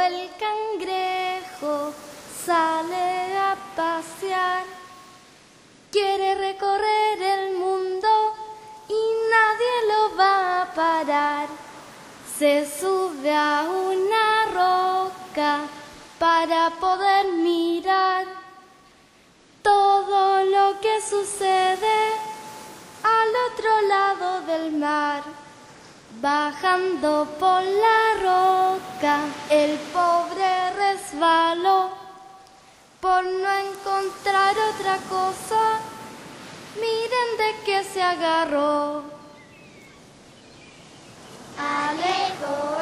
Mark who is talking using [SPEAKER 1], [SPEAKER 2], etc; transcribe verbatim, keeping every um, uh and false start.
[SPEAKER 1] el cangrejo sale a pasear. Quiere recorrer el mundo y nadie lo va a parar. Se sube a una roca para poder mirar todo lo que sucede al otro lado del mar. Bajando por la roca, el pobre resbaló por no encontrar otra cosa. Miren de qué se agarró. Alejo.